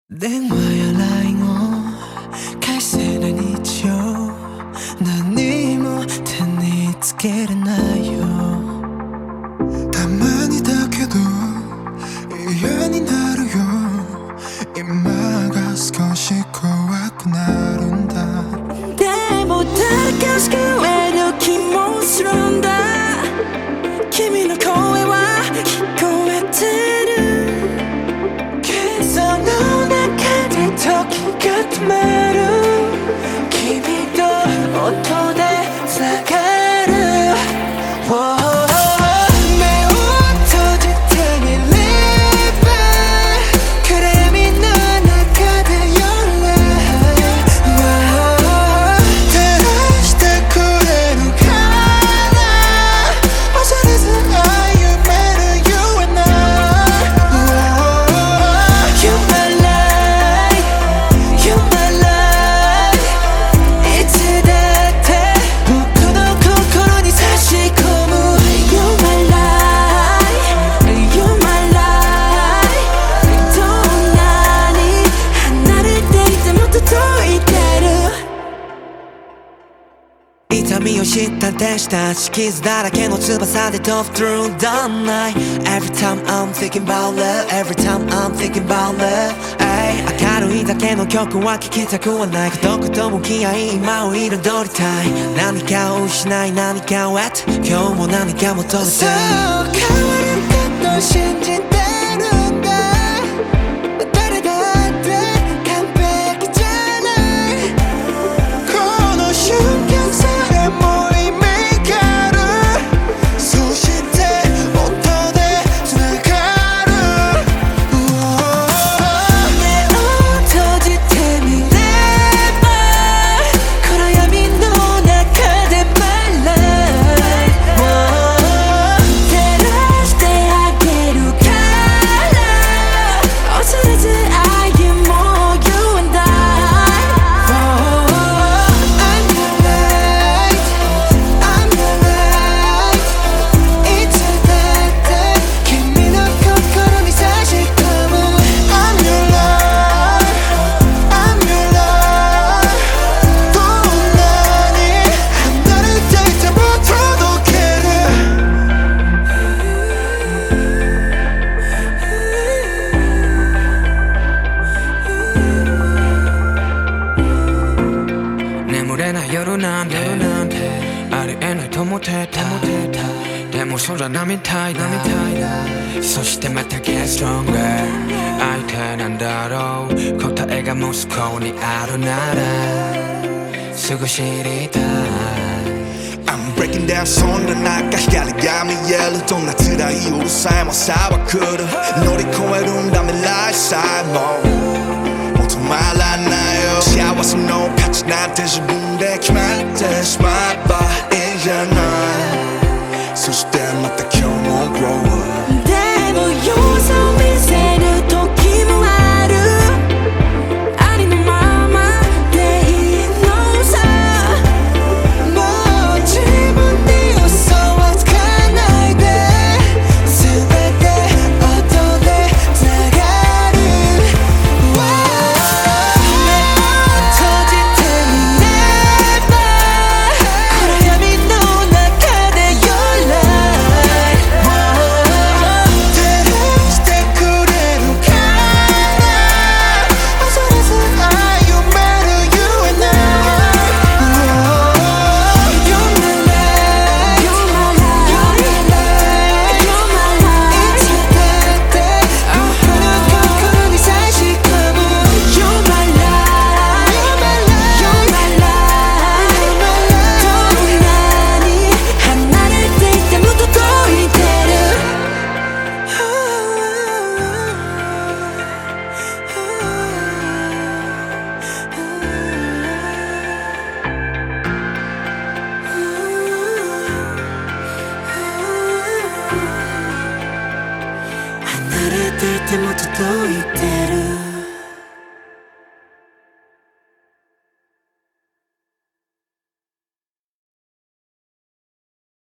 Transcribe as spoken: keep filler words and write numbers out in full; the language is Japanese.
電話や ライン を返せない日常、何も手につけれないよ。 たまにだけど嫌になるよ。今が少し怖くなるんだ。 でも誰か救える気もするんだ。君の声は聞こえてる。けどの中で時が止まる。君と音で繋がる、oh、目を閉じてみれば暗闇の中で夜照らしてくれるから忘れず歩める You and I、 You're my life You're my life、 いつだって僕の心に差し込む You're my life You're my life、 どんなに離れていても届いてる。痛みを知った天使たち、傷だらけの翼で飛ぶ Through the night。 Every time I'm thinking about love Every time I'm thinking about love、ay、 明るいだけの曲は聴きたくはない。孤独と向き合い今を彩りたい。何かを失い何かを得て今日も何か求めてる。そう変わるかと信じてるんだ。誰だって完璧じゃない。この瞬間さえも夢がある。そして音で繋がる、目を閉じてみれば暗闇の中で My life、 照らしてあげるから恐れず歩もう You and I、oh、I'm your light I'm your light、 いつだって君の心に差し込む I'm your light I'm your light、 どんなに離れていても届ける。眠れない夜なんてありえないと思ってた。でもそうじゃないみたいだ。そしてまた Get stronger、 相手なんだろう。答えが息子にあるならすぐ知りたい。 I'm breaking down そんな中光が見える。どんな辛い夜さえも朝は来る。乗り越えるんだ未来さえももう止まらないよ。幸せの価値なんて自分で決まってしまえばいいじゃない。そしてまた今日も grow up。 でも様子を見せる時もある。ありのままでいいのさ。もう自分に嘘はつかないで。全て音で繋がる、目を閉じてみれば暗闇の中で Your light、 照らしてくれるから恐れず歩める You and I、 You're my light You're my light You're my light、 いつだって僕の心に差し込む You're my light You're my light、 どんなに離れていても届いてる。離れていても届いてる。